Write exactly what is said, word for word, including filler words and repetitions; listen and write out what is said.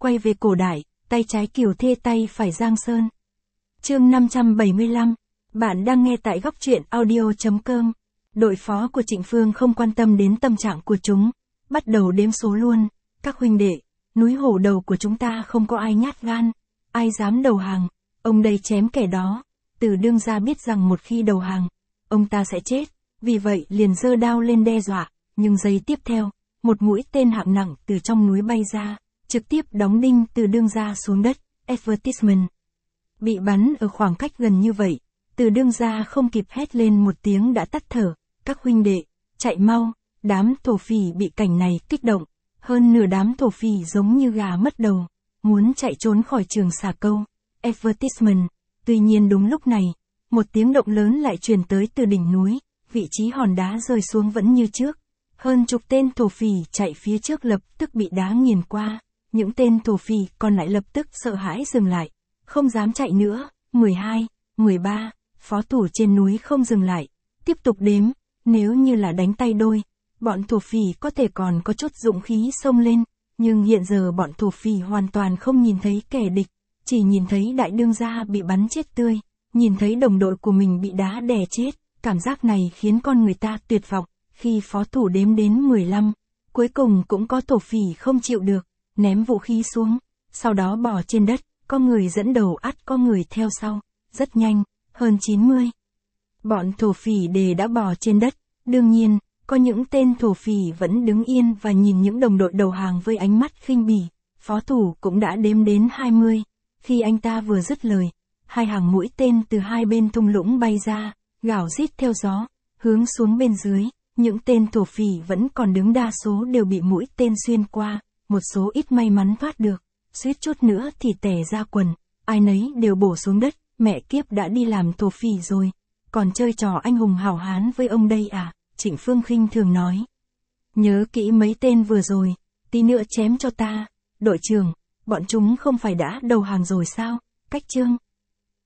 quay về cổ đại, tay trái Kiều Thê tay phải Giang Sơn. Chương năm trăm bảy mươi lăm, bạn đang nghe tại góc truyện audio chấm com. Đội phó của Trịnh Phương không quan tâm đến tâm trạng của chúng, bắt đầu đếm số luôn. Các huynh đệ, núi hổ đầu của chúng ta không có ai nhát gan, ai dám đầu hàng, ông đây chém kẻ đó. Từ Đương Gia biết rằng một khi đầu hàng, ông ta sẽ chết, vì vậy liền giơ đao lên đe dọa, nhưng giây tiếp theo, một mũi tên hạng nặng từ trong núi bay ra, trực tiếp đóng đinh Từ Đương Gia xuống đất. Advertisement. Bị bắn ở khoảng cách gần như vậy, Từ Đương Gia không kịp hét lên một tiếng đã tắt thở. Các huynh đệ, chạy mau. Đám thổ phỉ bị cảnh này kích động, hơn nửa đám thổ phỉ giống như gà mất đầu, muốn chạy trốn khỏi trường xà câu. Advertisement. Tuy nhiên đúng lúc này, một tiếng động lớn lại truyền tới từ đỉnh núi, vị trí hòn đá rơi xuống vẫn như trước. Hơn chục tên thổ phỉ chạy phía trước lập tức bị đá nghiền qua, những tên thổ phỉ còn lại lập tức sợ hãi dừng lại, không dám chạy nữa. mười hai, mười ba, phó thủ trên núi không dừng lại, tiếp tục đếm, nếu như là đánh tay đôi, bọn thổ phỉ có thể còn có chút dũng khí xông lên, nhưng hiện giờ bọn thổ phỉ hoàn toàn không nhìn thấy kẻ địch, chỉ nhìn thấy đại đương gia bị bắn chết tươi, nhìn thấy đồng đội của mình bị đá đè chết, cảm giác này khiến con người ta tuyệt vọng. Khi phó thủ đếm đến mười lăm, cuối cùng cũng có thổ phỉ không chịu được, ném vũ khí xuống, sau đó bỏ trên đất, có người dẫn đầu ắt có người theo sau, rất nhanh, hơn chín mươi. Bọn thổ phỉ đề đã bỏ trên đất, đương nhiên, có những tên thổ phỉ vẫn đứng yên và nhìn những đồng đội đầu hàng với ánh mắt khinh bỉ. Phó thủ cũng đã đếm đến hai mươi, khi anh ta vừa dứt lời, hai hàng mũi tên từ hai bên thung lũng bay ra, gào rít theo gió, hướng xuống bên dưới. Những tên thổ phỉ vẫn còn đứng đa số đều bị mũi tên xuyên qua, một số ít may mắn thoát được, suýt chút nữa thì tè ra quần, ai nấy đều bổ xuống đất. Mẹ kiếp, đã đi làm thổ phỉ rồi, còn chơi trò anh hùng hảo hán với ông đây à? Trịnh Phương khinh thường nói. Nhớ kỹ mấy tên vừa rồi, tí nữa chém cho ta. Đội trưởng, bọn chúng không phải đã đầu hàng rồi sao? Cách Trương